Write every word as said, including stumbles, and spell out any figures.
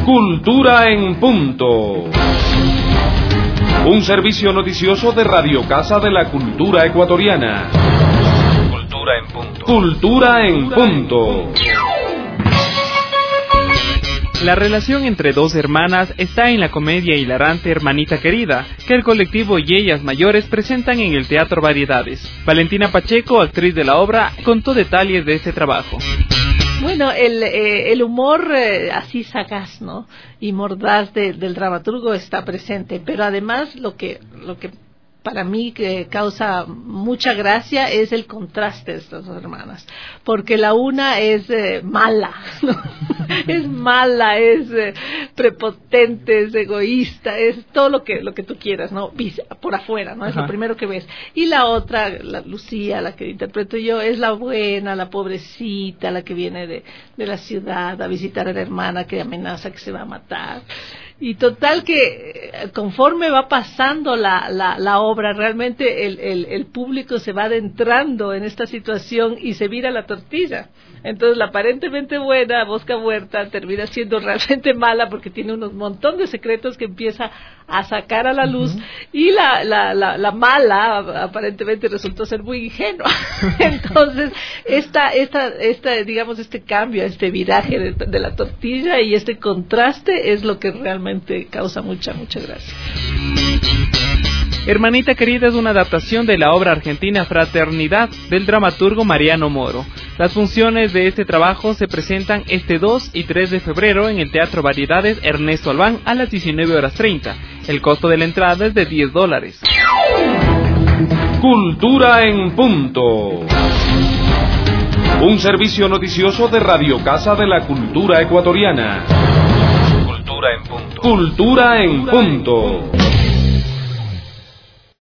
Cultura en punto. Un servicio noticioso de Radio Casa de la Cultura Ecuatoriana. Cultura en punto. Cultura en punto. La relación entre dos hermanas está en la comedia hilarante Hermanita Querida, que el colectivo Y Ellas Mayores presentan en el Teatro Variedades. Valentina Pacheco, actriz de la obra, contó detalles de este trabajo. Bueno, el, eh, el humor eh, así sagaz, ¿no? Y mordaz de, del dramaturgo está presente, pero además lo que lo que para mí que causa mucha gracia es el contraste de estas dos hermanas, porque la una es eh, mala, ¿no? es mala, es eh, prepotente, es egoísta, es todo lo que lo que tú quieras, ¿no? Por afuera, ¿no? Es Ajá. lo primero que ves. Y la otra, la Lucía, la que interpreto yo, es la buena, la pobrecita, la que viene de, de la ciudad a visitar a la hermana que amenaza que se va a matar. Y total que conforme va pasando la, la, la obra, realmente el, el, el público se va adentrando en esta situación y se vira la tortilla. Entonces la aparentemente buena, Mosca Muerta, termina siendo realmente mala porque tiene unos montón de secretos que empieza a sacar a la luz. Uh-huh. Y la, la, la, la mala aparentemente resultó ser muy ingenua. Entonces esta, esta, esta, digamos, este cambio, este viraje de, de la tortilla y este contraste es lo que realmente causa mucha, mucha gracia. Hermanita Querida es una adaptación de la obra argentina Fraternidad del dramaturgo Mariano Moro. Las funciones de este trabajo se presentan este dos y tres de febrero en el Teatro Variedades Ernesto Albán a las diecinueve horas treinta. El costo de la entrada es de diez dólares. Cultura en punto. Un servicio noticioso de Radio Casa de la Cultura Ecuatoriana. Cultura en punto. Cultura en punto.